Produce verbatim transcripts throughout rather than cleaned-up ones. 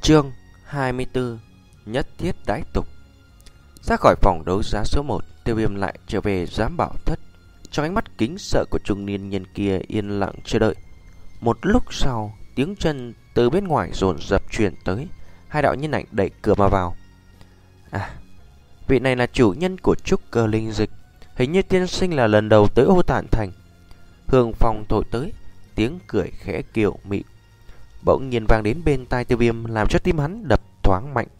Chương hai mươi tư. Nhất thiết đãi tục. Ra khỏi phòng đấu giá số một, Tiêu Viêm lại trở về giám bảo thất. Trong ánh mắt kính sợ của trung niên nhân kia yên lặng chờ đợi. Một lúc sau, tiếng chân từ bên ngoài dồn dập truyền tới. Hai đạo nhân ảnh đẩy cửa mà vào. À, vị này là chủ nhân của trúc cơ linh dịch. Hình như tiên sinh là lần đầu tới Ô Tản Thành. Hương phong thổi tới, tiếng cười khẽ kiều mị bỗng nhiên vang đến bên tai Tiêu Viêm, làm cho tim hắn đập thoáng mạnh.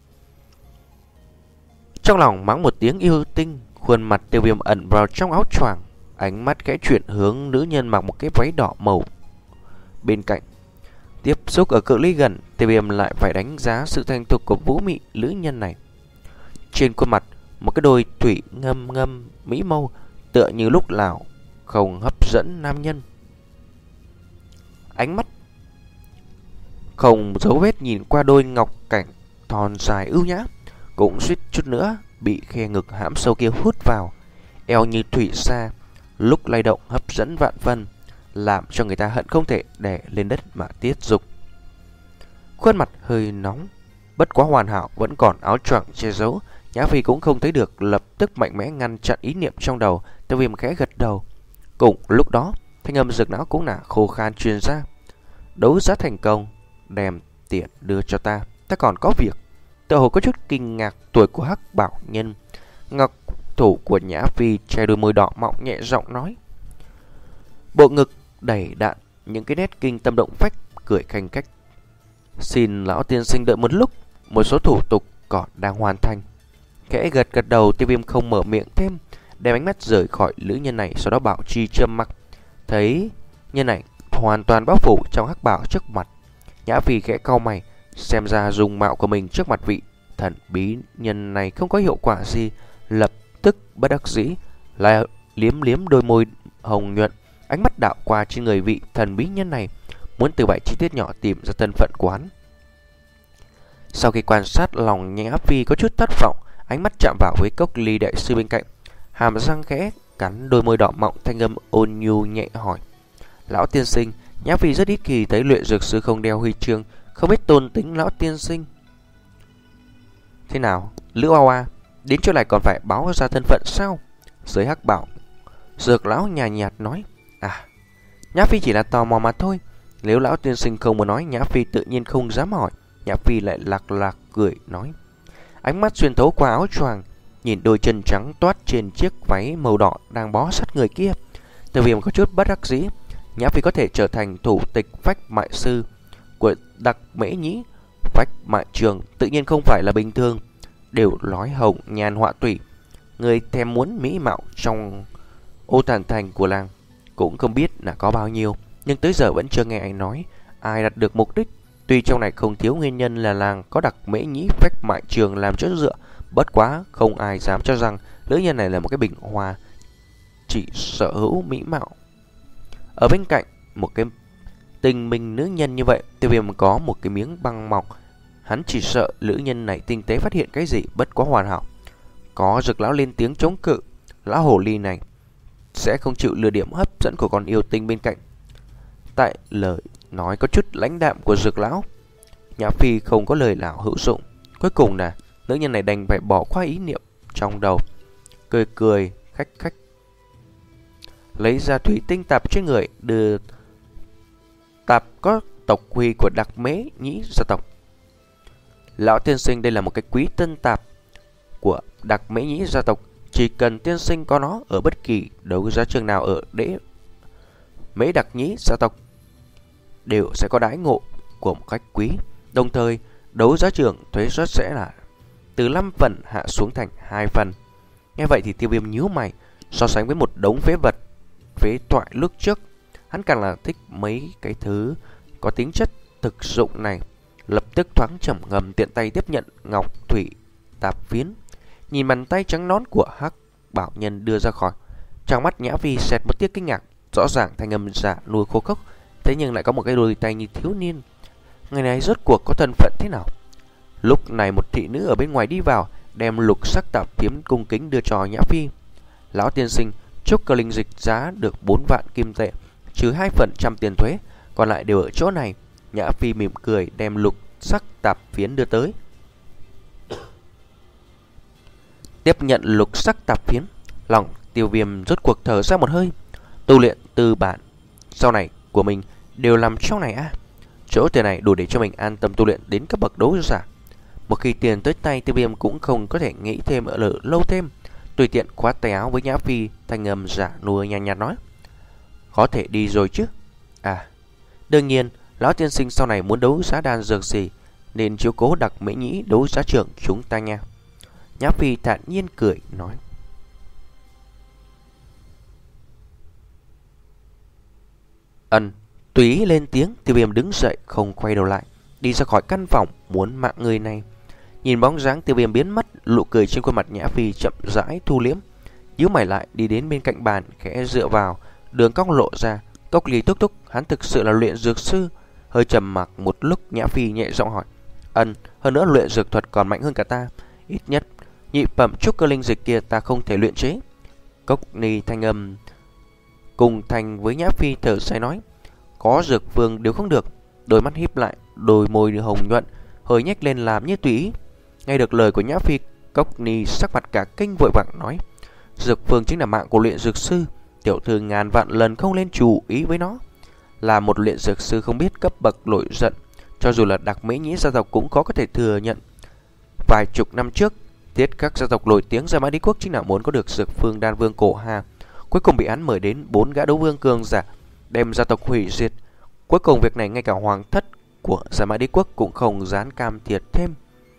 Trong lòng mắng một tiếng yêu tinh, khuôn mặt Tiêu Viêm ẩn vào trong áo choàng, ánh mắt khẽ chuyển hướng nữ nhân mặc một cái váy đỏ màu bên cạnh. Tiếp xúc ở cự ly gần, Tiêu Viêm lại phải đánh giá sự thành thục của vũ mị nữ nhân này. Trên khuôn mặt, một cái đôi thủy ngâm ngâm mỹ mâu, tựa như lúc nào không hấp dẫn nam nhân. Ánh mắt không dấu vết nhìn qua đôi ngọc cảnh thon dài ưu nhã, cũng suýt chút nữa bị khe ngực hãm sâu kia hút vào. Eo như thủy sa, lúc lay động hấp dẫn vạn phần, làm cho người ta hận không thể đè lên đất mà tiết dục. Khuôn mặt hơi nóng, bất quá hoàn hảo, vẫn còn áo choàng che giấu. Nhã Phi cũng không thấy được, lập tức mạnh mẽ ngăn chặn ý niệm trong đầu. Tiêu Viêm khẽ gật đầu. Cùng lúc đó, thanh âm rực não cũng là khô khan truyền ra. Đấu giá thành công, đem tiền đưa cho ta, ta còn có việc. Tựa hồ có chút kinh ngạc tuổi của Hắc Bảo Nhân. Ngọc thủ của Nhã Phi che đôi môi đỏ mọng, nhẹ giọng nói. Bộ ngực đầy đạn, những cái nét kinh tâm động phách, cười khanh khách. Xin lão tiên sinh đợi một lúc, một số thủ tục còn đang hoàn thành. Khẽ gật gật đầu, Tiêu Viêm không mở miệng thêm, đem ánh mắt rời khỏi nữ nhân này, sau đó bảo trì trầm mặc. Thấy nhân ảnh hoàn toàn bao phủ trong hắc bảo trước mặt, Nhã Phi khẽ cau mày, xem ra dùng mạo của mình trước mặt vị thần bí nhân này không có hiệu quả gì, lập tức bất đắc dĩ lại liếm liếm đôi môi hồng nhuận, ánh mắt đảo qua trên người vị thần bí nhân này, muốn từ vài chi tiết nhỏ tìm ra thân phận của hắn. Sau khi quan sát, lòng Nhã Phi có chút thất vọng, ánh mắt chạm vào với cốc ly đại sư bên cạnh, hàm răng khẽ cắn đôi môi đỏ mọng, thanh âm ôn nhu nhẹ hỏi. Lão tiên sinh, Nhã Phi rất ít khi thấy luyện dược sư không đeo huy chương, không biết tôn tính lão tiên sinh thế nào. Lữ Hoa Hoa, đến chỗ này còn phải báo ra thân phận sao? Dưới hắc bảo, dược lão nhàn nhạt nói. À, Nhã Phi chỉ là tò mò mà thôi. Nếu lão tiên sinh không muốn nói, Nhã Phi tự nhiên không dám hỏi. Nhã Phi lại lạc lạc cười nói. Ánh mắt xuyên thấu qua áo choàng, nhìn đôi chân trắng toát trên chiếc váy màu đỏ đang bó sát người kia. Tiêu Viêm có chút bất đắc dĩ. Nhã Phi có thể trở thành thủ tịch phách mại sư của Đặc Mễ Nhĩ phách mại trường tự nhiên không phải là bình thường. Đều nói hồng nhan họa tủy, người thèm muốn mỹ mạo trong Ô Tản Thành của làng cũng không biết là có bao nhiêu, nhưng tới giờ vẫn chưa nghe anh nói ai đạt được mục đích. Tuy trong này không thiếu nguyên nhân là làng có Đặc Mễ Nhĩ phách mại trường làm chỗ dựa, bất quá không ai dám cho rằng nữ nhân này là một cái bình hoa chỉ sở hữu mỹ mạo. Ở bên cạnh một cái tình minh nữ nhân như vậy, Tiêu Viêm có một cái miếng băng mỏng. Hắn chỉ sợ nữ nhân này tinh tế phát hiện cái gì bất quá hoàn hảo. Có Dược lão lên tiếng chống cự, lão hồ ly này sẽ không chịu lừa điểm hấp dẫn của con yêu tinh bên cạnh. Tại lời nói có chút lãnh đạm của Dược lão, Nhã Phi không có lời nào hữu dụng. Cuối cùng là nữ nhân này đành phải bỏ qua ý niệm trong đầu, cười cười khách khách lấy ra thủy tinh tạp trên người, đưa tạp có tộc huy của Đặc Mễ Nhĩ gia tộc. Lão tiên sinh, đây là một cái quý tân tạp của Đặc Mễ Nhĩ gia tộc, chỉ cần tiên sinh có nó ở bất kỳ đấu giá trường nào ở đế Mễ Đặc Nhĩ gia tộc đều sẽ có đãi ngộ của một cách quý. Đồng thời đấu giá trường thuế suất sẽ là từ năm phần hạ xuống thành hai phần. Nghe vậy thì Tiêu Viêm nhíu mày, so sánh với một đống phế vật phế thoại lúc trước, hắn càng là thích mấy cái thứ có tính chất thực dụng này. Lập tức thoáng trầm ngầm, tiện tay tiếp nhận ngọc thủy tạp phiến, nhìn bàn tay trắng nón của Hắc Bảo Nhân đưa ra khỏi. Trong mắt Nhã Phi xẹt một tia kinh ngạc, rõ ràng thanh âm giả nuôi khô khốc, thế nhưng lại có một cái đôi tay như thiếu niên. Người này rốt cuộc có thân phận thế nào? Lúc này một thị nữ ở bên ngoài đi vào, đem lục sắc tạp phiến cung kính đưa cho Nhã Phi. Lão tiên sinh, trúc cơ linh dịch giá được bốn vạn kim tệ, trừ hai phần trăm tiền thuế, còn lại đều ở chỗ này. Nhã Phi mỉm cười đem lục sắc tạp phiến đưa tới. Tiếp nhận lục sắc tạp phiến, lòng Tiêu Viêm rốt cuộc thở ra một hơi. Tu luyện tư bản sau này của mình đều làm trong này à? Chỗ tiền này đủ để cho mình an tâm tu luyện đến cấp bậc đấu giả. Một khi tiền tới tay, Tiêu Viêm cũng không có thể nghĩ thêm ở lâu thêm. Tùy tiện khoát tay áo với Nhã Phi, thanh âm giả nua nhàn nhạt nói: có thể đi rồi chứ? À, đương nhiên, lão tiên sinh sau này muốn đấu giá đan dược gì nên chiếu cố đặc Mễ Nhĩ đấu giá trưởng chúng ta nha. Nhã Phi thản nhiên cười nói. Ân, tùy lên tiếng. Tiêu Viêm đứng dậy không quay đầu lại, đi ra khỏi căn phòng muốn mạng người này. Nhìn bóng dáng Tiêu Viêm biến mất, nụ cười trên khuôn mặt Nhã Phi chậm rãi thu liễm, nhíu mày lại đi đến bên cạnh bàn, khẽ dựa vào, đường cong lộ ra. Cốc Ly thúc thúc, hắn thực sự là luyện dược sư? Hơi trầm mặc một lúc, Nhã Phi nhẹ giọng hỏi. Ân, hơn nữa luyện dược thuật còn mạnh hơn cả ta. Ít nhất nhị phẩm trúc cơ linh dịch kia ta không thể luyện chế. Cốc Ly thanh âm cùng thành với Nhã Phi thở dài nói. Có dược vương đều không được. Đôi mắt híp lại, đôi môi hồng nhuận hơi nhếch lên làm như tùy ý. Nghe được lời của Nhã Phi, Cốc Ly sắc mặt cả kinh vội vàng nói. Dược vương chính là mạng của luyện dược sư, tiểu thư ngàn vạn lần không nên chú ý với nó. Là một luyện dược sư không biết cấp bậc nổi giận, cho dù là đặc Mễ Nhĩ gia tộc cũng có có thể thừa nhận. Vài chục năm trước, Tiết các gia tộc nổi tiếng Gia Mã Đế quốc chính là muốn có được dược phương đan vương cổ hà, cuối cùng bị hắn mời đến bốn gã đấu vương cường giả, đem gia tộc hủy diệt. Cuối cùng việc này ngay cả hoàng thất của Gia Mã Đế quốc cũng không dám cam thiệt thêm.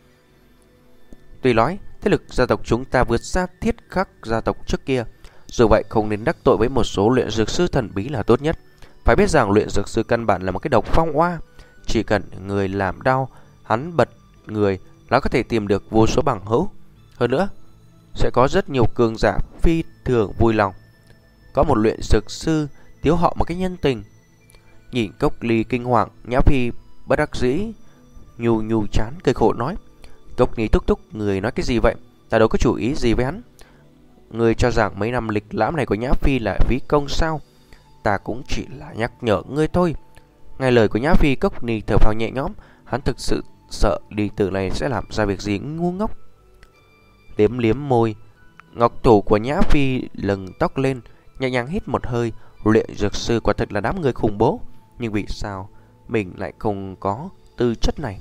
Tuy nói thế lực gia tộc chúng ta vượt xa Thiết khắc gia tộc trước kia, dù vậy không nên đắc tội với một số luyện dược sư thần bí là tốt nhất. Phải biết rằng luyện dược sư căn bản là một cái độc phong oa, chỉ cần người làm đau hắn bật người là có thể tìm được vô số bằng hữu. Hơn nữa sẽ có rất nhiều cường giả phi thường vui lòng có một luyện dược sư thiếu họ một cái nhân tình. Nhìn Cốc Ly kinh hoàng, Nhã Phi bất đắc dĩ nhu nhu chán cười khổ nói. Cốc Ly thúc thúc, người nói cái gì vậy? Ta đâu có chủ ý gì với hắn. Người cho rằng mấy năm lịch lãm này của Nhã Phi là phí công sao? Ta cũng chỉ là nhắc nhở ngươi thôi. Nghe lời của Nhã Phi, Cốc Ly thở phào nhẹ nhõm. Hắn thực sự sợ đi từ này sẽ làm ra việc gì ngu ngốc. Liếm liếm môi, ngọc thủ của Nhã Phi lừng tóc lên, nhẹ nhàng hít một hơi. Luyện dược sư quả thật là đám người khủng bố, nhưng vì sao mình lại không có tư chất này?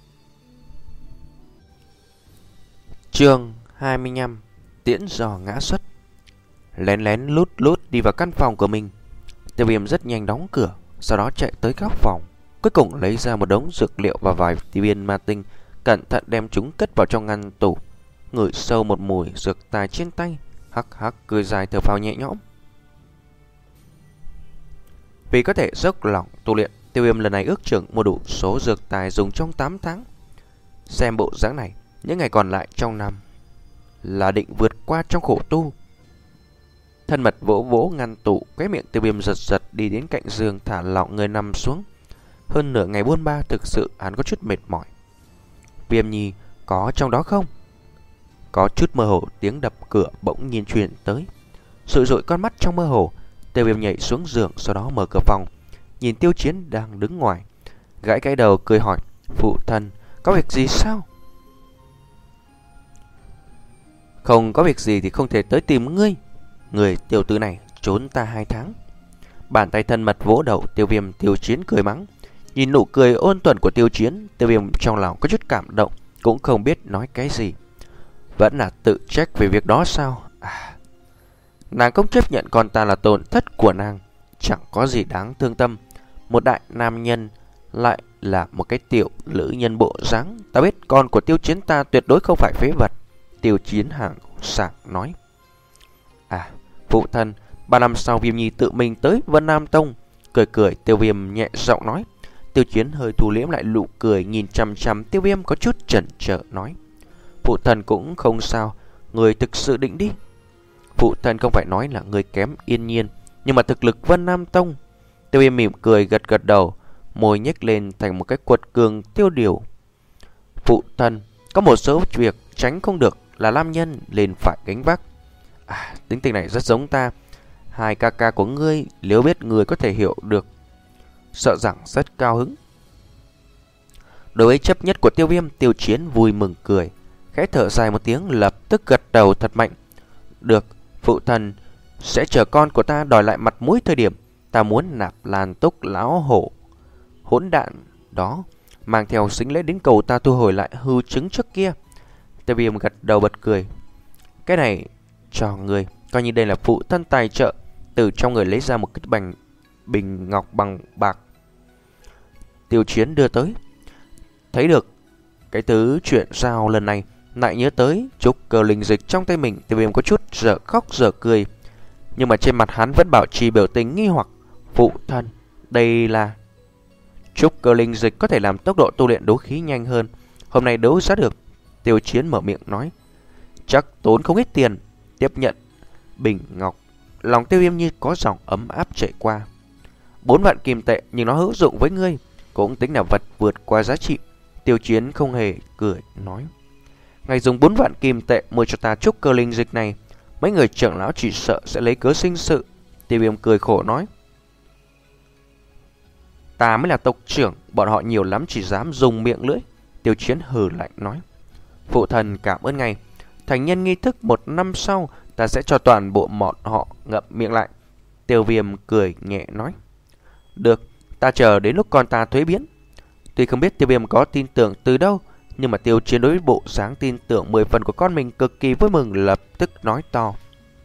Chương hai mươi lăm. Tiễn dò ngã xuất. Lén lén lút lút đi vào căn phòng của mình, Tiêu Viêm rất nhanh đóng cửa, sau đó chạy tới góc phòng, cuối cùng lấy ra một đống dược liệu và vài viên ma tinh, cẩn thận đem chúng cất vào trong ngăn tủ. Ngửi sâu một mùi dược tài trên tay, hắc hắc cười dài thở phào nhẹ nhõm. Vì có thể dốc lòng tu luyện, Tiêu Viêm lần này ước chừng mua đủ số dược tài dùng trong tám tháng. Xem bộ dáng này, những ngày còn lại trong năm là định vượt qua trong khổ tu. Thân mật vỗ vỗ ngăn tủ, cái miệng Tiêu Viêm giật giật đi đến cạnh giường, thả lỏng người nằm xuống. Hơn nửa ngày buôn ba, thực sự hắn có chút mệt mỏi. Viêm Nhi có trong đó không? Có chút mơ hồ, tiếng đập cửa bỗng nhiên truyền tới. Sụi dội con mắt trong mơ hồ, Tiêu Viêm nhảy xuống giường, sau đó mở cửa phòng, nhìn Tiêu Chiến đang đứng ngoài, gãi cái đầu cười hỏi. Phụ thân, có việc gì sao? Không có việc gì thì không thể tới tìm ngươi. Người tiểu tử này trốn ta hai tháng. Bàn tay thân mật vỗ đầu Tiêu Viêm. Tiêu Chiến cười mắng. Nhìn nụ cười ôn tuần của Tiêu Chiến, Tiêu Viêm trong lòng có chút cảm động, cũng không biết nói cái gì. Vẫn là tự trách về việc đó sao? À, nàng không chấp nhận con ta là tổn thất của nàng, chẳng có gì đáng thương tâm. Một đại nam nhân lại là một cái tiểu nữ nhân bộ dáng. Ta biết con của Tiêu Chiến ta tuyệt đối không phải phế vật. Tiêu Chiến hàng sảng nói. À, phụ thân, ba năm sau Viêm Nhi tự mình tới Vân Nam Tông. Cười cười, Tiêu Viêm nhẹ giọng nói. Tiêu Chiến hơi thu liễm lại nụ cười, nhìn chằm chằm Tiêu Viêm có chút chần chờ nói. Phụ thân cũng không sao, người thực sự định đi. Phụ thân không phải nói là người kém Yên Nhiên, nhưng mà thực lực Vân Nam Tông. Tiêu Viêm mỉm cười gật gật đầu, môi nhếch lên thành một cái quật cường tiêu điều. Phụ thân, có một số việc tránh không được là nam nhân liền phải gánh vác. À, tính tình này rất giống ta. Hai ca ca của ngươi, nếu biết người có thể hiểu được, sợ rằng rất cao hứng. Đối với chấp nhất của Tiêu Viêm, Tiêu Chiến vui mừng cười, khẽ thở dài một tiếng, lập tức gật đầu thật mạnh. Được, phụ thần sẽ chờ con của ta đòi lại mặt mũi thời điểm ta muốn nạp Lan Túc lão hổ hỗn đạn đó, mang theo sính lễ đến cầu ta thu hồi lại hư chứng trước kia. Tiêu Viêm gật đầu bật cười. Cái này cho người, coi như đây là phụ thân tài trợ. Từ trong người lấy ra một cái bành bình ngọc bằng bạc. Tiêu Chiến đưa tới. Thấy được cái thứ chuyện sao lần này, lại nhớ tới trúc cơ linh dịch trong tay mình. Tiêu Viêm có chút dở khóc dở cười, nhưng mà trên mặt hắn vẫn bảo trì biểu tình nghi hoặc. Phụ thân, đây là trúc cơ linh dịch, có thể làm tốc độ tu luyện đấu khí nhanh hơn. Hôm nay đấu giá được. Tiêu Chiến mở miệng nói. Chắc tốn không ít tiền. Tiếp nhận bình ngọc, lòng Tiêu Viêm như có dòng ấm áp chảy qua. Bốn vạn kim tệ, nhưng nó hữu dụng với ngươi, cũng tính là vật vượt qua giá trị. Tiêu Chiến không hề cười nói. Ngài dùng bốn vạn kim tệ mua cho ta trúc cơ linh dịch này, mấy người trưởng lão chỉ sợ sẽ lấy cớ sinh sự. Tiêu Viêm cười khổ nói. Ta mới là tộc trưởng, bọn họ nhiều lắm chỉ dám dùng miệng lưỡi. Tiêu Chiến hừ lạnh nói. Phụ thần cảm ơn ngài. Thành nhân nghi thức một năm sau, ta sẽ cho toàn bộ bọn họ ngậm miệng lại. Tiêu Viêm cười nhẹ nói. Được, ta chờ đến lúc con ta thuế biến. Tuy không biết Tiêu Viêm có tin tưởng từ đâu, nhưng mà Tiêu Chiến đối với bộ dáng tin tưởng mười phần của con mình cực kỳ vui mừng, lập tức nói to.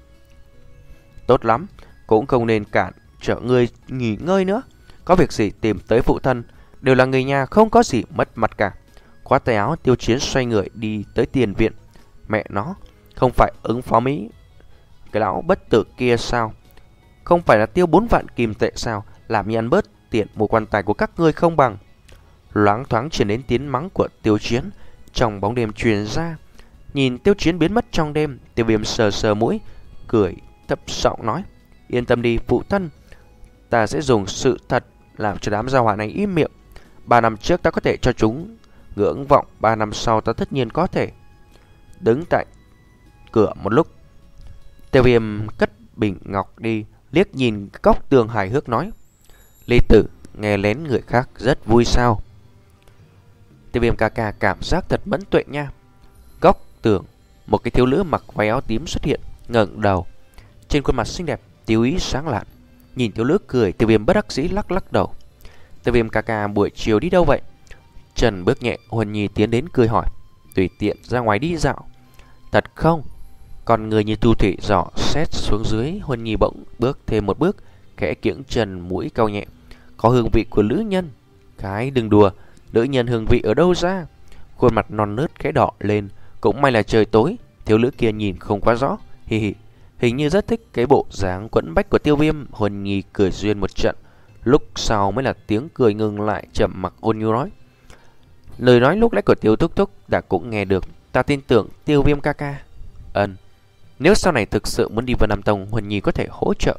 Tốt lắm, cũng không nên cản trở người nghỉ ngơi nữa. Có việc gì tìm tới phụ thân, đều là người nhà, không có gì mất mặt cả. Khoát tay áo, Tiêu Chiến xoay người đi tới tiền viện. Mẹ nó, không phải ứng phó Mỹ cái lão bất tử kia sao? Không phải là tiêu bốn vạn kim tệ sao? Làm như ăn bớt tiền mua quan tài của các ngươi không bằng. Loáng thoáng truyền đến tiếng mắng của Tiêu Chiến trong bóng đêm truyền ra. Nhìn Tiêu Chiến biến mất trong đêm, Tiêu Viêm sờ sờ mũi, cười thấp giọng nói. Yên tâm đi phụ thân, ta sẽ dùng sự thật làm cho đám gia hỏa này im miệng. Ba năm trước ta có thể cho chúng ngưỡng vọng, ba năm sau ta tất nhiên có thể. Đứng tại cửa một lúc, Tiêu Viêm cất bình ngọc đi, liếc nhìn góc tường hài hước nói. Ly tử, nghe lén người khác rất vui sao? Tiêu Viêm ca ca cảm giác thật mẫn tuệ nha. Góc tường, một cái thiếu nữ mặc váy áo tím xuất hiện, ngẩng đầu. Trên khuôn mặt xinh đẹp, tiêu ý sáng lạn. Nhìn thiếu nữ cười, Tiêu Viêm bất đắc dĩ lắc lắc đầu. Tiêu Viêm ca ca buổi chiều đi đâu vậy? Trần bước nhẹ, Huân Nhi tiến đến cười hỏi. Tùy tiện ra ngoài đi dạo. Thật không? Còn người như tu thủy dò xét xuống dưới. Huân Nhi bỗng bước thêm một bước, khẽ kiễng chân, mũi cau nhẹ. Có hương vị của nữ nhân. Cái đừng đùa, nữ nhân hương vị ở đâu ra? Khuôn mặt non nớt khẽ đỏ lên. Cũng may là trời tối, thiếu nữ kia nhìn không quá rõ. Hi hi, hình như rất thích cái bộ dáng quẫn bách của Tiêu Viêm. Huân Nhi cười duyên một trận, lúc sau mới là tiếng cười ngừng lại, chậm mặc ôn nhu nói. Lời nói lúc nãy của Tiêu Thúc Thúc đã cũng nghe được, ta tin tưởng Tiêu Viêm ca ca. Ừm, nếu sau này thực sự muốn đi Vân Nam Tông, Huân Nhi có thể hỗ trợ.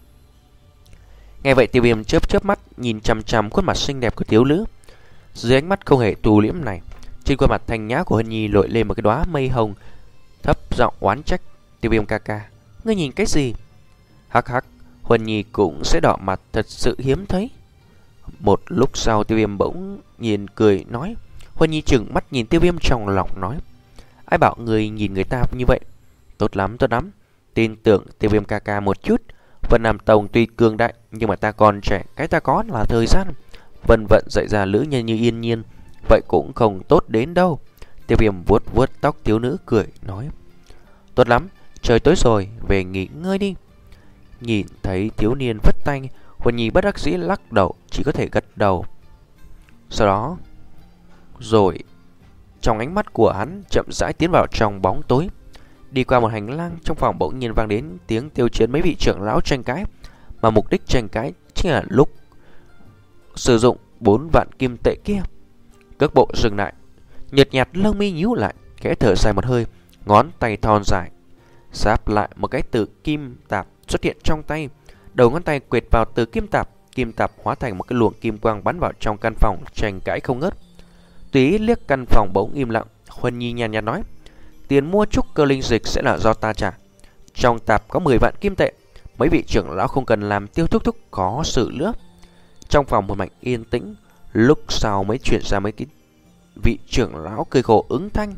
Nghe vậy Tiêu Viêm chớp chớp mắt, nhìn chằm chằm khuôn mặt xinh đẹp của thiếu nữ. Dưới ánh mắt không hề tu liễm này, trên khuôn mặt thanh nhã của Huân Nhi lội lên một cái đóa mây hồng, thấp giọng oán trách. Tiêu Viêm ca ca, ngươi nhìn cái gì? Hắc hắc, Huân Nhi cũng sẽ đỏ mặt, thật sự hiếm thấy. Một lúc sau Tiêu Viêm bỗng nhìn cười nói. Huân Nhi chừng mắt nhìn Tiêu Viêm trong lòng nói. Ai bảo người nhìn người ta như vậy? Tốt lắm, tốt lắm. Tin tưởng Tiêu Viêm ca ca một chút. Vân Nam Tông tuy cường đại, nhưng mà ta còn trẻ, cái ta có là thời gian. Vân vận dạy ra lữ nhân như Yên Nhiên, vậy cũng không tốt đến đâu. Tiêu Viêm vuốt vuốt tóc thiếu nữ cười nói. Tốt lắm, trời tối rồi, về nghỉ ngơi đi. Nhìn thấy thiếu niên vất tay, Huân Nhi bất đắc dĩ lắc đầu, chỉ có thể gật đầu. Sau đó, rồi trong ánh mắt của hắn chậm rãi tiến vào trong bóng tối. Đi qua một hành lang, trong phòng bỗng nhiên vang đến tiếng Tiêu Chiến mấy vị trưởng lão tranh cãi, mà mục đích tranh cãi chính là lúc sử dụng bốn vạn kim tệ kia. Cước bộ dừng lại, nhợt nhạt lông mi nhíu lại, khẽ thở dài một hơi, ngón tay thon dài sáp lại một cái từ kim tạp xuất hiện trong tay. Đầu ngón tay quệt vào từ kim tạp, kim tạp hóa thành một cái luồng kim quang bắn vào trong căn phòng, tranh cãi không ngớt. Tùy liếc căn phòng bỗng im lặng, Huân Nhi nhàn nhạt nói. Tiền mua trúc cơ linh dịch sẽ là do ta trả. Trong tạp có mười vạn kim tệ, mấy vị trưởng lão không cần làm Tiêu Thúc Thúc có sự nữa. Trong phòng một mảnh yên tĩnh, lúc sau mới chuyển ra mấy cái vị trưởng lão cười khổ ứng thanh.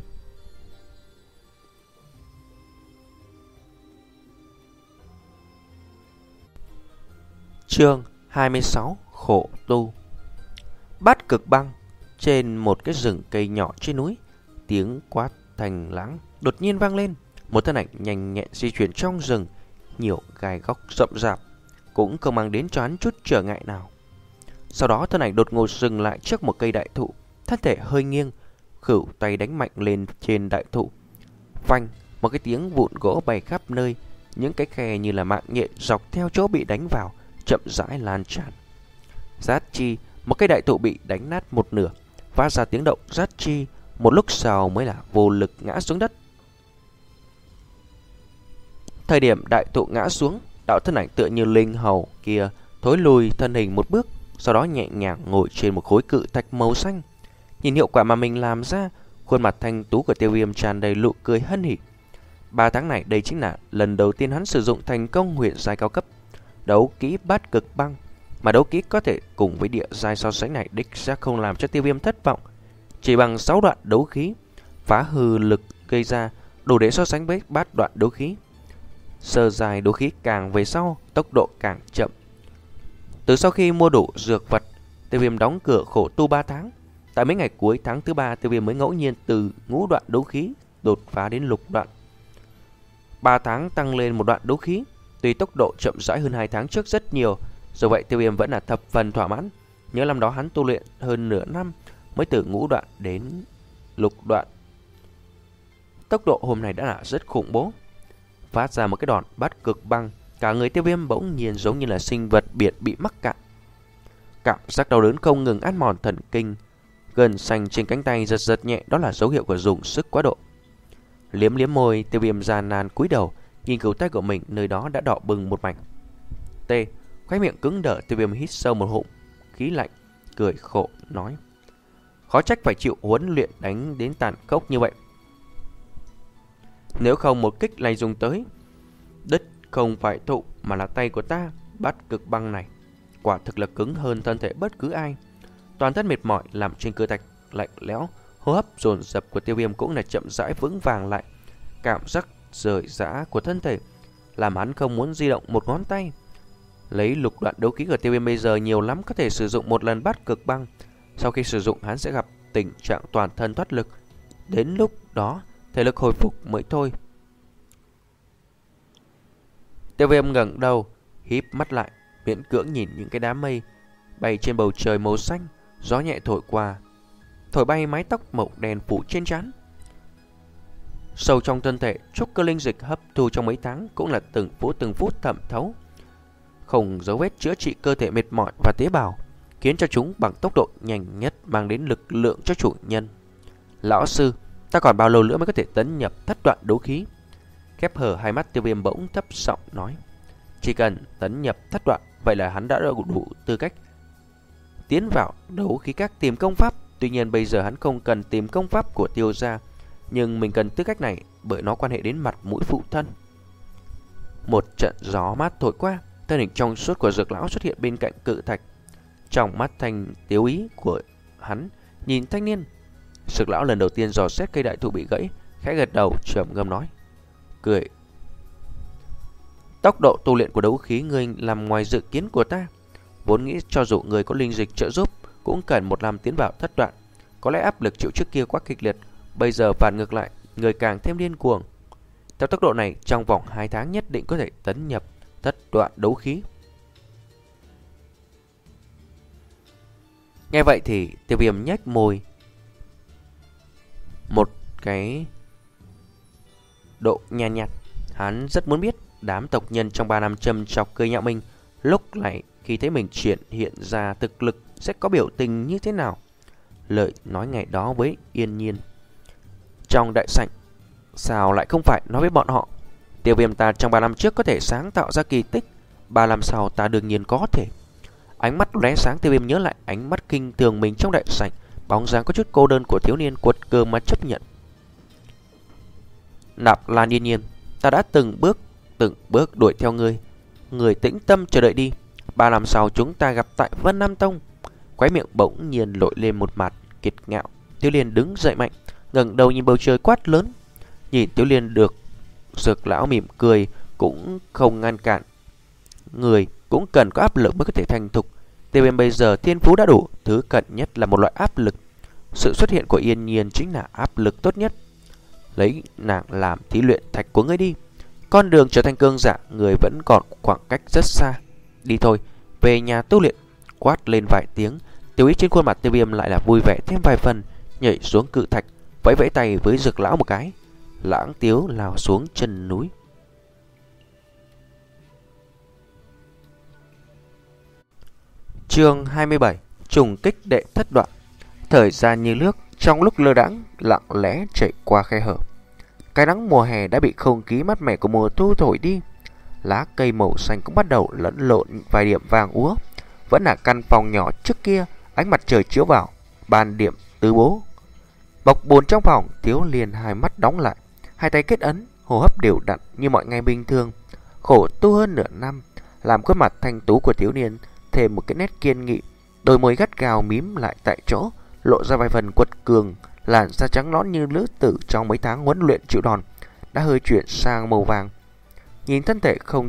Chương hai mươi sáu: Khổ tu. Bát Cực Băng. Trên một cái rừng cây nhỏ trên núi, tiếng quát thành lãng đột nhiên vang lên. Một thân ảnh nhanh nhẹn di chuyển trong rừng, nhiều gai góc rậm rạp, cũng không mang đến cho hắn chút trở ngại nào. Sau đó thân ảnh đột ngột dừng lại trước một cây đại thụ, thân thể hơi nghiêng, khửu tay đánh mạnh lên trên đại thụ. Phanh, một cái tiếng vụn gỗ bay khắp nơi, những cái khe như là mạng nhện dọc theo chỗ bị đánh vào chậm rãi lan tràn. Rát chi, một cây đại thụ bị đánh nát một nửa, phát ra tiếng động rát chi, một lúc sau mới là vô lực ngã xuống đất. Thời điểm đại thụ ngã xuống, đạo thân ảnh tựa như linh hầu kia thối lùi thân hình một bước, sau đó nhẹ nhàng ngồi trên một khối cự thạch màu xanh. Nhìn hiệu quả mà mình làm ra, khuôn mặt thanh tú của Tiêu Viêm tràn đầy nụ cười hân hỉ. Ba tháng này đây chính là lần đầu tiên hắn sử dụng thành công huyền giai cao cấp đấu kỹ Bát Cực Băng, mà đấu kỹ có thể cùng với địa giai so sánh này đích xác không làm cho Tiêu Viêm thất vọng. Chỉ bằng sáu đoạn đấu khí phá hư lực gây ra đủ để so sánh với bát đoạn đấu khí. Sơ giai đấu khí càng về sau, tốc độ càng chậm. Từ sau khi mua đủ dược vật, Tiêu Viêm đóng cửa khổ tu ba tháng. Tại mấy ngày cuối tháng thứ ba, Tiêu Viêm mới ngẫu nhiên từ ngũ đoạn đấu khí đột phá đến lục đoạn. ba tháng tăng lên một đoạn đấu khí, tuy tốc độ chậm rãi hơn hai tháng trước rất nhiều, dù vậy Tiêu Viêm vẫn là thập phần thỏa mãn. Nhớ năm đó hắn tu luyện hơn nửa năm mới từ ngũ đoạn đến lục đoạn. Tốc độ hôm nay đã là rất khủng bố. Phát ra một cái đòn Bát Cực Băng, cả người Tiêu Viêm bỗng nhiên giống như là sinh vật biển bị mắc cạn. Cảm giác đau đớn không ngừng ăn mòn thần kinh, gân xanh trên cánh tay giật giật nhẹ, đó là dấu hiệu của dùng sức quá độ. Liếm liếm môi, Tiêu Viêm gian nan cúi đầu, nhìn cánh tay của mình, nơi đó đã đỏ bừng một mảnh. T, khóe miệng cứng đờ, Tiêu Viêm hít sâu một ngụm khí lạnh, cười khổ nói: khó trách phải chịu huấn luyện đánh đến tàn khốc như vậy. Nếu không một kích này dùng tới, đứt không phải thụ mà là tay của ta. Bát Cực Băng này quả thực là cứng hơn thân thể bất cứ ai. Toàn thân mệt mỏi làm trên cơ thạch lạnh lẽo, hô hấp dồn dập của Tiêu Viêm cũng là chậm rãi vững vàng lại. Cảm giác rời rã của thân thể làm hắn không muốn di động một ngón tay. Lấy lục đoạn đấu khí của Tiêu Viêm bây giờ nhiều lắm có thể sử dụng một lần Bát Cực Băng. Sau khi sử dụng hắn sẽ gặp tình trạng toàn thân thoát lực, đến lúc đó thể lực hồi phục mới thôi. Tiêu Viêm ngẩng đầu, híp mắt lại, miễn cưỡng nhìn những cái đám mây bay trên bầu trời màu xanh, gió nhẹ thổi qua, thổi bay mái tóc màu đen phủ trên trán. Sâu trong thân thể, trúc cơ linh dịch hấp thu trong mấy tháng cũng là từng phút từng phút thẩm thấu, không dấu vết chữa trị cơ thể mệt mỏi và tế bào, khiến cho chúng bằng tốc độ nhanh nhất mang đến lực lượng cho chủ nhân. Lão sư, ta còn bao lâu nữa mới có thể tấn nhập thất đoạn đấu khí? Khép hở hai mắt, Tiêu Viêm bỗng thấp giọng nói: chỉ cần tấn nhập thất đoạn, vậy là hắn đã đủ, đủ tư cách tiến vào đấu khí các tìm công pháp. Tuy nhiên bây giờ hắn không cần tìm công pháp của Tiêu gia, nhưng mình cần tư cách này bởi nó quan hệ đến mặt mũi phụ thân. Một trận gió mát thổi qua, thân hình trong suốt của Dược lão xuất hiện bên cạnh cự thạch. Trong mắt thanh tiếu ý của hắn nhìn thanh niên. Dược lão lần đầu tiên dò xét cây đại thụ bị gãy, khẽ gật đầu trầm ngâm nói: cười, tốc độ tu luyện của đấu khí ngươi làm ngoài dự kiến của ta. Vốn nghĩ cho dù người có linh dịch trợ giúp cũng cần một năm tiến vào thất đoạn. Có lẽ áp lực chịu trước kia quá kịch liệt, bây giờ phản ngược lại, người càng thêm điên cuồng. Theo tốc độ này, trong vòng hai tháng nhất định có thể tấn nhập thất đoạn đấu khí. Nghe vậy thì Tiêu Viêm nhếch môi một cái độ nhàn nhạt, nhạt. Hắn rất muốn biết đám tộc nhân trong ba năm châm chọc cười nhạo mình, lúc này khi thấy mình triển hiện ra thực lực sẽ có biểu tình như thế nào. Lời nói ngày đó với Yên Nhiên trong đại sảnh, sao lại không phải nói với bọn họ: Tiêu Viêm ta trong ba năm trước có thể sáng tạo ra kỳ tích, ba năm sau ta đương nhiên có thể. Ánh mắt lóe sáng, Tiêu Viêm nhớ lại ánh mắt kinh thường mình trong đại sảnh, bóng dáng có chút cô đơn của thiếu niên quật cường mà chấp nhận. Nạp Lan Yên Nhiên, ta đã từng bước từng bước đuổi theo ngươi, người tĩnh tâm chờ đợi đi. Ba năm sau chúng ta gặp tại Vân Nam Tông. Khóe miệng bỗng nhiên lội lên một mặt kiệt ngạo, Tiểu Liên đứng dậy mạnh, ngẩng đầu nhìn bầu trời quát lớn. Nhìn Tiểu Liên được Dược lão mỉm cười, cũng không ngăn cản. Người cũng cần có áp lực mới có thể thành thục. Tiêu Viêm bây giờ thiên phú đã đủ, thứ cần nhất là một loại áp lực. Sự xuất hiện của Yên Nhiên chính là áp lực tốt nhất. Lấy nàng làm thí luyện thạch của ngươi đi. Con đường trở thành cương giả, người vẫn còn khoảng cách rất xa. Đi thôi, về nhà tu luyện. Quát lên vài tiếng, tiêu ý trên khuôn mặt Tiêu Viêm lại là vui vẻ thêm vài phần, nhảy xuống cự thạch, vẫy vẫy tay với Dược lão một cái. Lãng tiếu lao xuống chân núi. Chương hai mươi bảy. Trùng kích đệ thất đoạn. Thời gian như nước, trong lúc lơ đãng lặng lẽ chạy qua khe hở. Cái nắng mùa hè đã bị không khí mát mẻ của mùa thu thổi đi. Lá cây màu xanh cũng bắt đầu lẫn lộn vài điểm vàng úa. Vẫn là căn phòng nhỏ trước kia, ánh mặt trời chiếu vào, ban điểm tứ bố. Bọc bồn trong phòng, Tiếu liền hai mắt đóng lại, hai tay kết ấn, hô hấp đều đặn như mọi ngày bình thường. Khổ tu hơn nửa năm, làm khuôn mặt thanh tú của thiếu niên thêm một cái nét kiên nghị, đôi môi gắt gao mím lại tại chỗ, lộ ra vài phần quật cường. Làn da trắng nõn như lữ tử trong mấy tháng huấn luyện chịu đòn đã hơi chuyển sang màu vàng. Nhìn thân thể không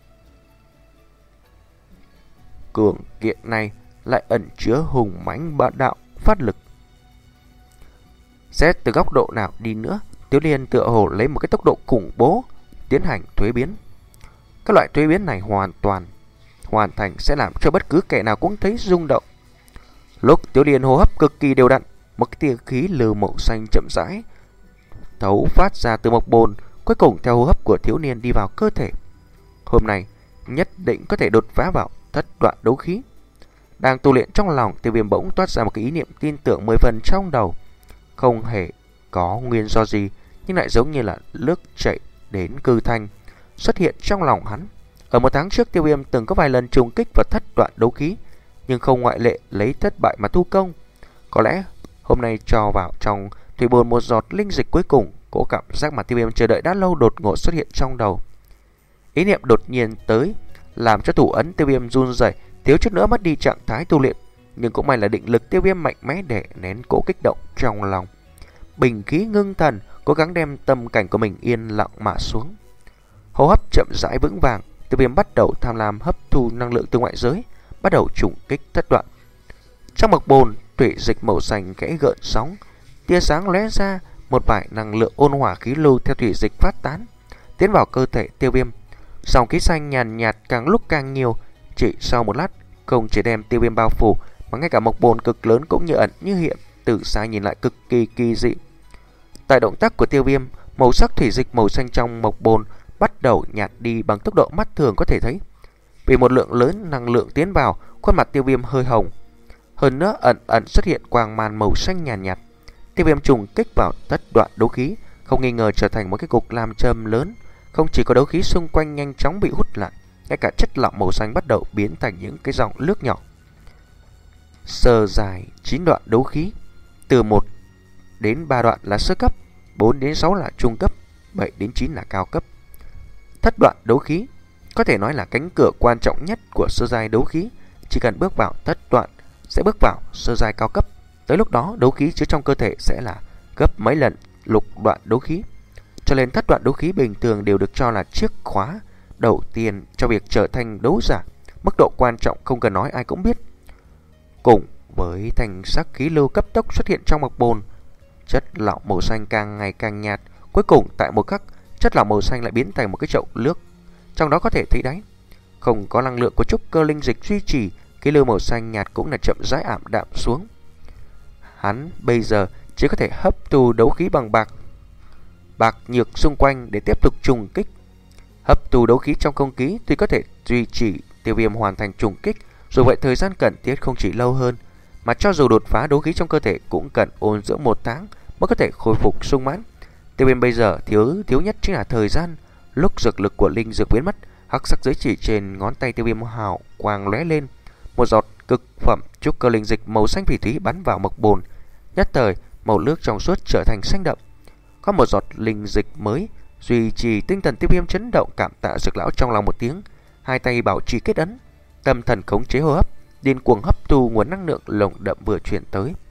cường kiện này lại ẩn chứa hùng mãnh bá đạo phát lực. Xét từ góc độ nào đi nữa, Tiểu Liên tựa hồ lấy một cái tốc độ khủng bố tiến hành thuế biến. Các loại thuế biến này hoàn toàn hoàn thành sẽ làm cho bất cứ kẻ nào cũng thấy rung động. Lúc Tiểu Liên hô hấp cực kỳ đều đặn, một cái tia khí lừ màu xanh chậm rãi thấu phát ra từ mộc bồn, cuối cùng theo hô hấp của thiếu niên đi vào cơ thể. Hôm nay nhất định có thể đột phá vào thất đoạn đấu khí. Đang tu luyện trong lòng, Tiêu Viêm bỗng toát ra một cái ý niệm tin tưởng mười phần trong đầu. Không hề có nguyên do gì, nhưng lại giống như là nước chảy đến cư thanh xuất hiện trong lòng hắn. Ở một tháng trước, Tiêu Viêm từng có vài lần trùng kích vào thất đoạn đấu khí, nhưng không ngoại lệ lấy thất bại mà thu công. Có lẽ hôm nay cho vào trong thủy bồn một giọt linh dịch cuối cùng, cố cảm giác mà Tiêu Viêm chờ đợi đã lâu đột ngột xuất hiện trong đầu. Ý niệm đột nhiên tới, làm cho thủ ấn Tiêu Viêm run rẩy, thiếu chút nữa mất đi trạng thái tu luyện. Nhưng cũng may là định lực Tiêu Viêm mạnh mẽ để nén cỗ kích động trong lòng. Bình khí ngưng thần, cố gắng đem tâm cảnh của mình yên lặng mà xuống. Hô hấp chậm rãi vững vàng, Tiêu Viêm bắt đầu tham lam hấp thu năng lượng từ ngoại giới, bắt đầu trùng kích thất đoạn. Trong mộc bồn, thủy dịch màu xanh khẽ gợn sóng, tia sáng lóe ra, một vài năng lượng ôn hòa khí lưu theo thủy dịch phát tán, tiến vào cơ thể Tiêu Viêm. Dòng khí xanh nhàn nhạt càng lúc càng nhiều, chỉ sau một lát, không chỉ đem Tiêu Viêm bao phủ, mà ngay cả mộc bồn cực lớn cũng như ẩn như hiện, từ xa nhìn lại cực kỳ kỳ dị. Tại động tác của Tiêu Viêm, màu sắc thủy dịch màu xanh trong mộc bồn bắt đầu nhạt đi bằng tốc độ mắt thường có thể thấy. Vì một lượng lớn năng lượng tiến vào, khuôn mặt Tiêu Viêm hơi hồng, hơn nữa ẩn ẩn xuất hiện quang man màu xanh nhàn nhạt, nhạt. Tiêu Viêm trùng kích vào thất đoạn đấu khí, không nghi ngờ trở thành một cái cục làm châm lớn. Không chỉ có đấu khí xung quanh nhanh chóng bị hút lại, ngay cả chất lỏng màu xanh bắt đầu biến thành những cái dòng nước nhỏ. Sơ dài chín đoạn đấu khí, từ một đến ba đoạn là sơ cấp, bốn đến sáu là trung cấp, bảy đến chín là cao cấp. Thất đoạn đấu khí có thể nói là cánh cửa quan trọng nhất của sơ giai đấu khí. Chỉ cần bước vào thất đoạn sẽ bước vào sơ giai cao cấp. Tới lúc đó đấu khí chứa trong cơ thể sẽ là gấp mấy lần lục đoạn đấu khí. Cho nên thất đoạn đấu khí bình thường đều được cho là chiếc khóa đầu tiên cho việc trở thành đấu giả. Mức độ quan trọng không cần nói ai cũng biết. Cùng với thành sắc khí lưu cấp tốc xuất hiện trong mộc bồn, chất lỏng màu xanh càng ngày càng nhạt. Cuối cùng tại một khắc, chất lỏng màu xanh lại biến thành một cái chậu nước, trong đó có thể thấy đáy. Không có năng lượng của trúc cơ linh dịch duy trì, cái lưu màu xanh nhạt cũng là chậm rãi ảm đạm xuống. Hắn bây giờ chỉ có thể hấp thu đấu khí bằng bạc bạc nhược xung quanh để tiếp tục trùng kích. Hấp thu đấu khí trong không khí tuy có thể duy trì Tiêu Viêm hoàn thành trùng kích, dù vậy thời gian cần thiết không chỉ lâu hơn, mà cho dù đột phá đấu khí trong cơ thể cũng cần ôn dưỡng một tháng mới có thể khôi phục sung mãn. Tiêu Viêm bây giờ thiếu thiếu nhất chính là thời gian. Lúc dược lực của linh dược biến mất, hắc sắc giới chỉ trên ngón tay Tiêu Viêm hào quang lóe lên, một giọt cực phẩm trúc cơ linh dịch màu xanh phỉ thúy bắn vào mộc bồn. Nhất thời, màu nước trong suốt trở thành xanh đậm. Có một giọt linh dịch mới duy trì tinh thần Tiêu Viêm chấn động, cảm tạ Dược lão trong lòng một tiếng, hai tay bảo trì kết ấn, tâm thần khống chế hô hấp, điên cuồng hấp thu nguồn năng lượng lồng đậm vừa chuyển tới.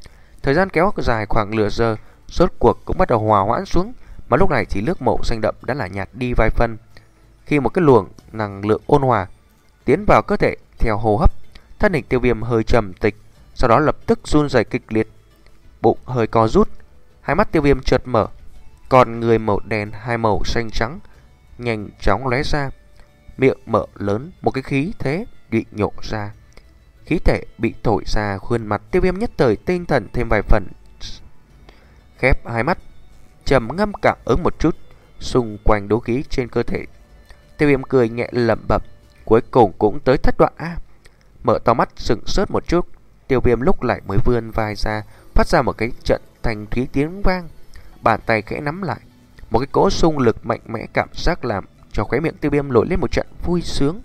Thời gian kéo dài khoảng nửa giờ, rốt cuộc cũng bắt đầu hòa hoãn xuống, mà lúc này thì nước màu xanh đậm đã là nhạt đi vài phân. Khi một cái luồng năng lượng ôn hòa tiến vào cơ thể theo hô hấp, thân hình Tiêu Viêm hơi trầm tịch, sau đó lập tức run rẩy kịch liệt, bụng hơi co rút, hai mắt Tiêu Viêm chợt mở, còn người màu đen hai màu xanh trắng nhanh chóng lóe ra, miệng mở lớn, một cái khí thế bị nhộ ra. Khí thể bị thổi ra, khuôn mặt Tiêu Viêm nhất thời tinh thần thêm vài phần, khép hai mắt, trầm ngâm cảm ứng một chút xung quanh đấu khí trên cơ thể. Tiêu Viêm cười nhẹ lẩm bẩm, cuối cùng cũng tới thất đoạn a. Mở to mắt sững sốt một chút, Tiêu Viêm lúc lại mới vươn vai ra, phát ra một cái trận thanh thúy tiếng vang, bàn tay khẽ nắm lại, một cái cỗ xung lực mạnh mẽ cảm giác làm cho khóe miệng Tiêu Viêm nổi lên một trận vui sướng.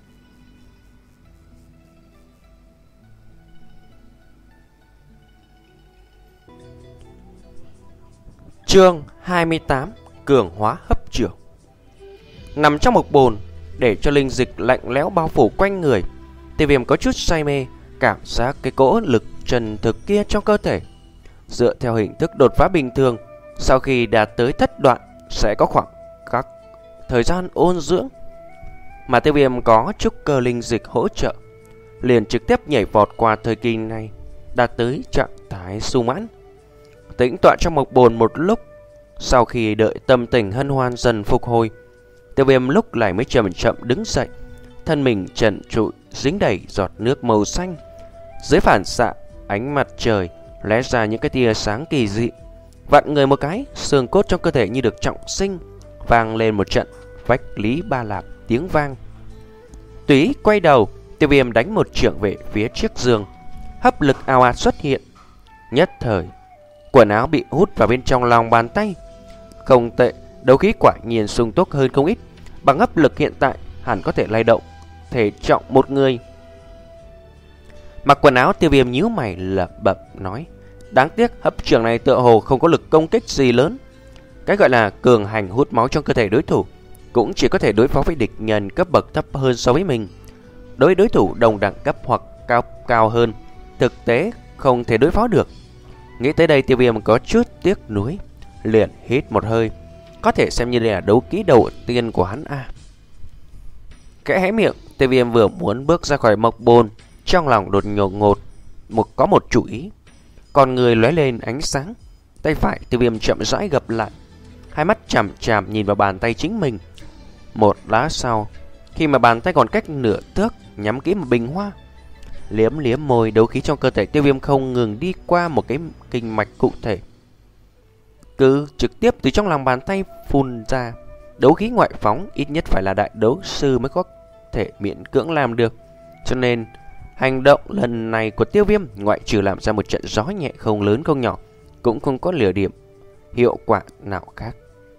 Chương hai mươi tám: Cường hóa hấp trưởng. Nằm trong một bồn, để cho linh dịch lạnh lẽo bao phủ quanh người, Tiêu Viêm có chút say mê, cảm giác cái cỗ lực trần thực kia trong cơ thể. Dựa theo hình thức đột phá bình thường, sau khi đạt tới thất đoạn sẽ có khoảng các thời gian ôn dưỡng, mà Tiêu Viêm có trúc cơ linh dịch hỗ trợ, liền trực tiếp nhảy vọt qua thời kỳ này, đạt tới trạng thái sung mãn. Tĩnh tọa trong một bồn một lúc, sau khi đợi tâm tình hân hoan dần phục hồi, Tiêu Viêm lúc lại mới chậm chậm đứng dậy, thân mình trần trụi dính đầy giọt nước màu xanh. Dưới phản xạ ánh mặt trời lóe ra những cái tia sáng kỳ dị, vặn người một cái, xương cốt trong cơ thể như được trọng sinh, vang lên một trận vách lý ba lạp tiếng vang. Túy quay đầu, Tiêu Viêm đánh một chưởng về phía chiếc giường, hấp lực ào ạt xuất hiện. Nhất thời, quần áo bị hút vào bên trong lòng bàn tay. Không tệ, đấu khí quả nhiên sung túc hơn không ít, bằng hấp lực hiện tại hẳn có thể lay động thể trọng một người. Mặc quần áo, Tiêu Viêm nhíu mày lẩm bẩm nói, đáng tiếc hấp trưởng này tựa hồ không có lực công kích gì lớn. Cái gọi là cường hành hút máu trong cơ thể đối thủ cũng chỉ có thể đối phó với địch nhân cấp bậc thấp hơn so với mình. Đối với đối thủ đồng đẳng cấp hoặc cao cao hơn, thực tế không thể đối phó được. Nghĩ tới đây, Tiêu Viêm có chút tiếc nuối, liền hít một hơi, có thể xem như là đấu kỹ đầu tiên của hắn a. À. Kẽ hé miệng, Tiêu Viêm vừa muốn bước ra khỏi mộc bồn, trong lòng đột nhột ngột một có một chủ ý. Còn người lóe lên ánh sáng, tay phải Tiêu Viêm chậm rãi gập lại, hai mắt chằm chằm nhìn vào bàn tay chính mình. Một lát sau, khi mà bàn tay còn cách nửa thước nhắm kỹ một bình hoa, liếm liếm môi, đấu khí trong cơ thể Tiêu Viêm không ngừng đi qua một cái kinh mạch cụ thể, cứ trực tiếp từ trong lòng bàn tay phun ra. Đấu khí ngoại phóng ít nhất phải là đại đấu sư mới có thể miễn cưỡng làm được, cho nên hành động lần này của Tiêu Viêm ngoại trừ làm ra một trận gió nhẹ không lớn không nhỏ, cũng không có lửa điểm hiệu quả nào khác.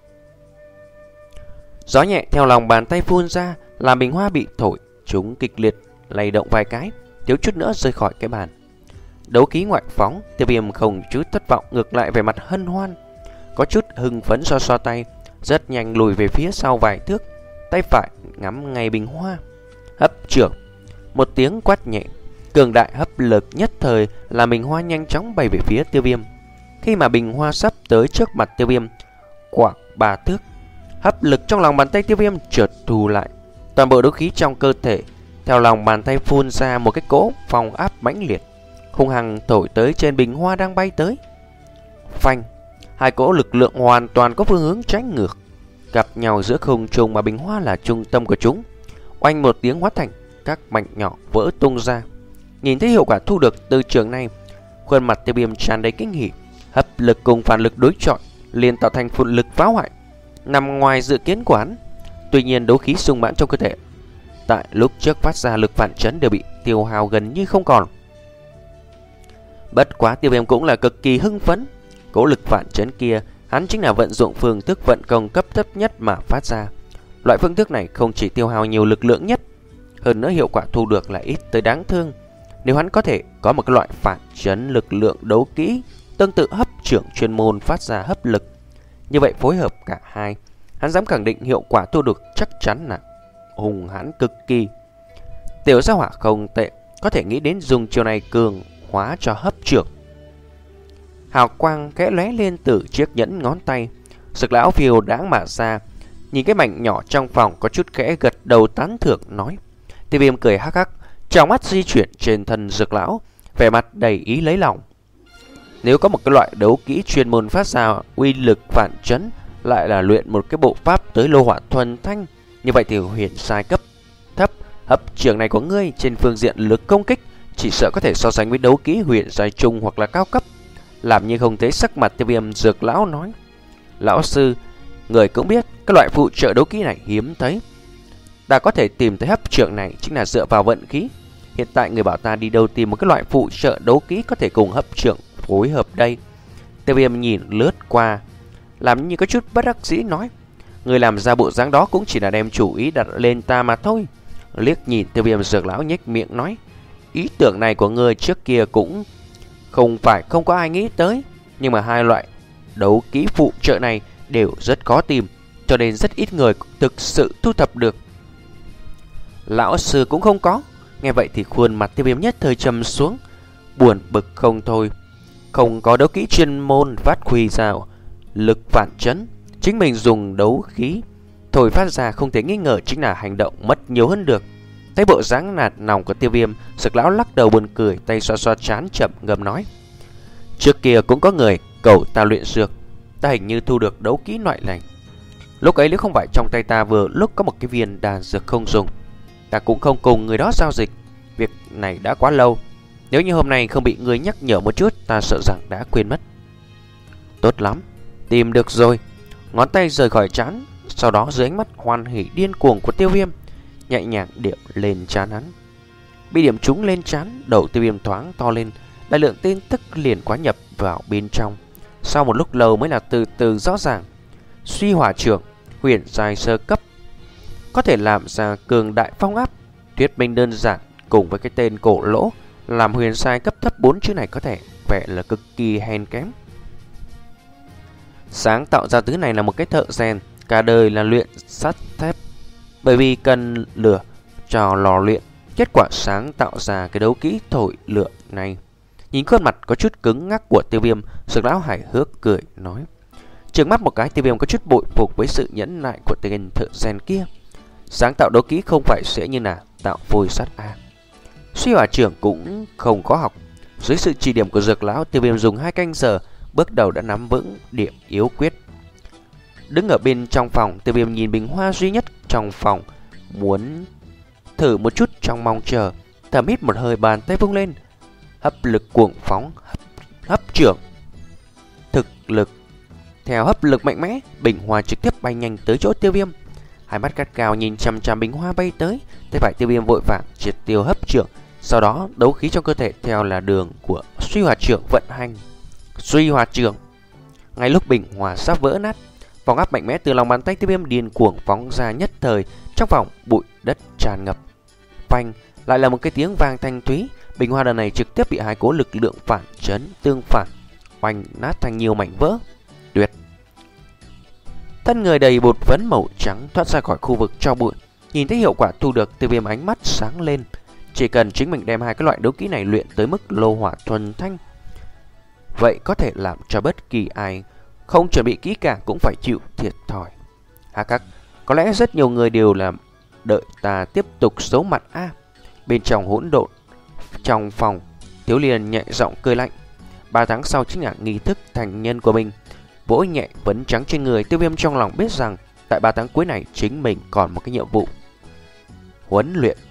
Gió nhẹ theo lòng bàn tay phun ra, làm bình hoa bị thổi chúng kịch liệt lay động vài cái, thiếu chút nữa rơi khỏi cái bàn. Đấu khí ngoại phóng, Tiêu Viêm không chút thất vọng, ngược lại về mặt hân hoan, có chút hưng phấn xoa xoa tay, rất nhanh lùi về phía sau vài thước, tay phải ngắm ngay bình hoa, hấp trưởng. Một tiếng quát nhẹ, cường đại hấp lực nhất thời làm bình hoa nhanh chóng bay về phía Tiêu Viêm. Khi mà bình hoa sắp tới trước mặt Tiêu Viêm khoảng ba thước, hấp lực trong lòng bàn tay Tiêu Viêm chợt thu lại, toàn bộ đấu khí trong cơ thể theo lòng bàn tay phun ra một cái cỗ phong áp mãnh liệt, hung hăng thổi tới trên bình hoa đang bay tới. Phanh, hai cỗ lực lượng hoàn toàn có phương hướng trái ngược, gặp nhau giữa không trung mà bình hoa là trung tâm của chúng. Oanh một tiếng, hóa thành các mảnh nhỏ vỡ tung ra. Nhìn thấy hiệu quả thu được từ trường này, khuôn mặt Tiêu Viêm tràn đầy kinh hỉ. Hấp lực cùng phản lực đối chọi liền tạo thành phụt lực phá hoại, nằm ngoài dự kiến của hắn. Tuy nhiên đấu khí sung mãn trong cơ thể tại lúc trước phát ra lực phản chấn đều bị tiêu hao gần như không còn. Bất quá Tiêu Viêm cũng là cực kỳ hưng phấn. Cố lực phản chấn kia hắn chính là vận dụng phương thức vận công cấp thấp nhất mà phát ra. Loại phương thức này không chỉ tiêu hao nhiều lực lượng nhất, hơn nữa hiệu quả thu được là ít tới đáng thương. Nếu hắn có thể có một cái loại phản chấn lực lượng đấu kỹ tương tự hấp trưởng chuyên môn phát ra hấp lực, như vậy phối hợp cả hai, hắn dám khẳng định hiệu quả thu được chắc chắn là hùng hãn cực kỳ. Tiểu gia hỏa không tệ, có thể nghĩ đến dùng chiêu này cường hóa cho hấp trưởng. Hào quang khẽ lóe lên từ chiếc nhẫn ngón tay. Dược lão phiêu đãng mà ra, nhìn cái mảnh nhỏ trong phòng có chút khẽ gật đầu tán thưởng nói. Tiêu Viêm cười hắc hắc, trong mắt di chuyển trên thân dược lão, vẻ mặt đầy ý lấy lòng. Nếu có một cái loại đấu kỹ chuyên môn phát ra uy lực phản chấn, lại là luyện một cái bộ pháp tới lô hỏa thuần thanh, như vậy thì huyền sai cấp thấp hấp trường này của ngươi trên phương diện lực công kích chỉ sợ có thể so sánh với đấu kỹ huyền sai trung hoặc là cao cấp. Làm như không thấy sắc mặt Tiêu Viêm, dược lão nói. Lão sư, người cũng biết cái loại phụ trợ đấu kỹ này hiếm thấy. Ta có thể tìm thấy hấp trường này chính là dựa vào vận khí. Hiện tại người bảo ta đi đâu tìm một cái loại phụ trợ đấu kỹ có thể cùng hấp trường phối hợp đây. Tiêu Viêm nhìn lướt qua, làm như có chút bất đắc dĩ nói. Người làm ra bộ dáng đó cũng chỉ là đem chủ ý đặt lên ta mà thôi. Liếc nhìn Tiêu Viêm, dược lão nhếch miệng nói. Ý tưởng này của ngươi trước kia cũng không phải không có ai nghĩ tới, nhưng mà hai loại đấu kỹ phụ trợ này đều rất khó tìm, cho nên rất ít người thực sự thu thập được. Lão sư cũng không có. Nghe vậy thì khuôn mặt Tiêu Viêm nhất thời trầm xuống, buồn bực không thôi. Không có đấu kỹ chuyên môn phát huy ra lực phản chấn, chính mình dùng đấu khí thổi phát ra không thể nghi ngờ chính là hành động mất nhiều hơn được. Thấy bộ dáng nạt nòng của Tiêu Viêm, Dược lão lắc đầu buồn cười, tay xoa xoa trán chậm ngầm nói. Trước kia cũng có người cầu ta luyện dược, ta hình như thu được đấu kỹ loại lành. Lúc ấy nếu không phải trong tay ta vừa lúc có một cái viên đan dược không dùng, ta cũng không cùng người đó giao dịch. Việc này đã quá lâu, nếu như hôm nay không bị người nhắc nhở một chút, ta sợ rằng đã quên mất. Tốt lắm, tìm được rồi. Ngón tay rời khỏi trán, sau đó dưới ánh mắt hoan hỉ điên cuồng của Tiêu Viêm, nhẹ nhàng điểm lên trán hắn. Bị điểm trúng lên trán, đầu Tiêu Viêm thoáng to lên, đại lượng tin tức liền quá nhập vào bên trong. Sau một lúc lâu mới là từ từ rõ ràng. Suy hỏa trưởng, huyền giai sơ cấp, có thể làm ra cường đại phong áp. Thuyết minh đơn giản cùng với cái tên cổ lỗ làm huyền sai cấp thấp, bốn chữ này có thể vẻ là cực kỳ hèn kém. Sáng tạo ra thứ này là một cái thợ rèn, cả đời là luyện sắt thép, bởi vì cần lửa cho lò luyện. Kết quả sáng tạo ra cái đấu kỹ thổi lửa này. Nhìn khuôn mặt có chút cứng ngắc của Tiêu Viêm, Dược lão hài hước cười nói. Trừng mắt một cái, Tiêu Viêm có chút bội phục với sự nhẫn nại của tên thợ rèn kia. Sáng tạo đấu kỹ không phải sẽ như là tạo phôi sắt a. Suy hỏa trưởng cũng không có học. Dưới sự chỉ điểm của Dược lão, Tiêu Viêm dùng hai canh giờ bước đầu đã nắm vững điểm yếu quyết. Đứng ở bên trong phòng, Tiêu Viêm nhìn bình hoa duy nhất trong phòng, muốn thử một chút trong mong chờ. Thầm hít một hơi, bàn tay vung lên, hấp lực cuồng phóng, hấp, hấp trưởng thực lực. Theo hấp lực mạnh mẽ, bình hoa trực tiếp bay nhanh tới chỗ Tiêu Viêm. Hai mắt cắt cao nhìn chằm chằm bình hoa bay tới, thế phải Tiêu Viêm vội vàng triệt tiêu hấp trưởng. Sau đó đấu khí trong cơ thể theo là đường của suy hỏa trưởng vận hành. Suy hỏa trưởng. Ngay lúc bình hoa sắp vỡ nát, vòng áp mạnh mẽ từ lòng bàn tay Tiêu Viêm điên cuồng phóng ra, nhất thời trong phòng bụi đất tràn ngập. Phanh, lại là một cái tiếng vang thanh thúy. Bình hoa lần này trực tiếp bị hai cố lực lượng phản chấn tương phản oanh nát thành nhiều mảnh vỡ. Tuyệt. Thân người đầy bột phấn màu trắng thoát ra khỏi khu vực tro bụi. Nhìn thấy hiệu quả thu được, Tiêu Viêm ánh mắt sáng lên. Chỉ cần chính mình đem hai cái loại đấu kỹ này luyện tới mức lô hỏa thuần thanh, vậy có thể làm cho bất kỳ ai không chuẩn bị kỹ càng cũng phải chịu thiệt thòi. Hắc hắc, có lẽ rất nhiều người đều làm đợi ta tiếp tục giấu mặt a. À, bên trong hỗn độn trong phòng, Thiếu Liên nhẹ giọng cười lạnh. Ba tháng sau chính là nghi thức thành nhân của mình. Vỗ nhẹ vấn trắng trên người, Tiêu Viêm trong lòng biết rằng tại ba tháng cuối này chính mình còn một cái nhiệm vụ: huấn luyện